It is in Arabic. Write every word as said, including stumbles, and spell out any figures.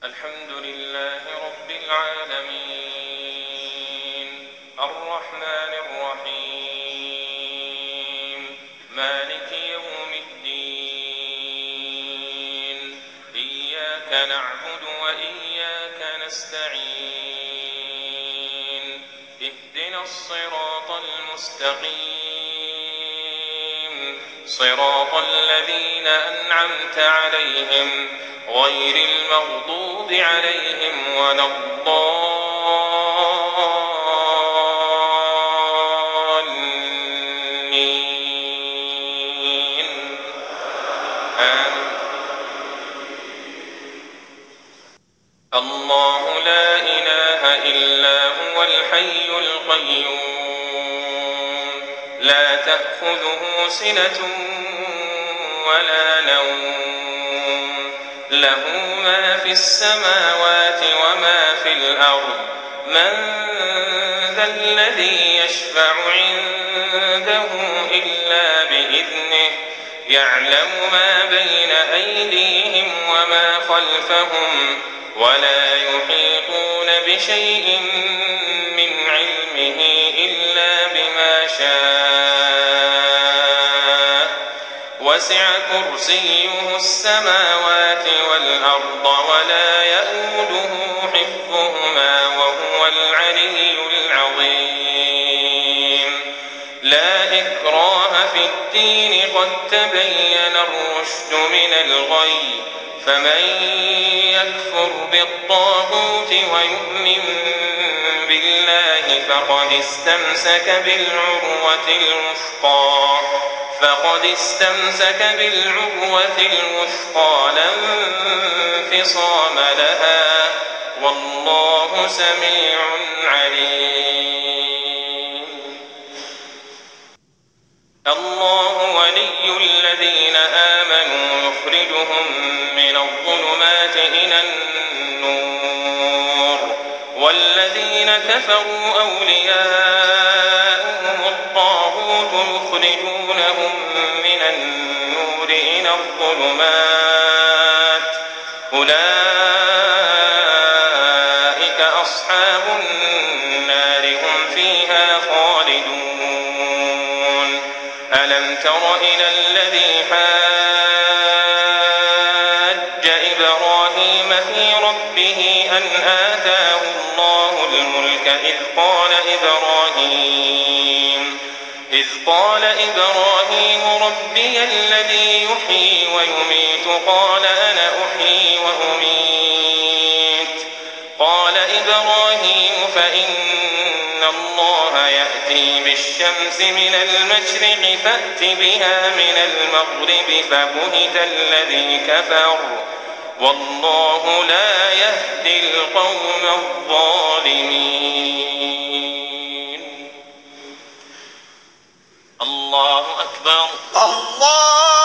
الحمد لله رب العالمين الرحمن الرحيم مالك يوم الدين إياك نعبد وإياك نستعين اهدنا الصراط المستقيم صراط الذين أنعمت عليهم غير المغضوب عليهم ولا الضالين آمين. الله لا إله إلا هو الحي القيوم لا تأخذه سنة ولا نوم له ما في السماوات وما في الأرض من ذا الذي يشفع عنده إلا بإذنه يعلم ما بين أيديهم وما خلفهم ولا يحيطون بشيء من علمه إلا بما شاء وسع كرسيه السماوات والأرض ولا يئوده حفظهما وهو العلي العظيم لا إكراه في الدين قد تبين الرشد من الغي فمن يكفر بالطاغوت ويؤمن بالله فقد استمسك بالعروة الوثقى فقد استمسك بالعروة الوثقى لا انفصام لها والله سميع عليم. الله ولي الذين آمنوا يخرجهم من الظلمات إلى النور والذين كفروا أولياؤهم الطاغوت يخرجونهم من النور إلى الظلمات أولئك أصحاب النار هم فيها خالدون. ألم تر إلى الذي حاج إبراهيم في ربه أن آتاه الله الملك إذ قال إبراهيم إذ قال إبراهيم ربي الذي يحيي ويميت قال أنا أحيي وأميت قال إبراهيم فإن الله يأتي بالشمس من المشرق فأت بها من المغرب فبهت الذي كفر والله لا يهدي القوم الظالمين. الله أكبر. الله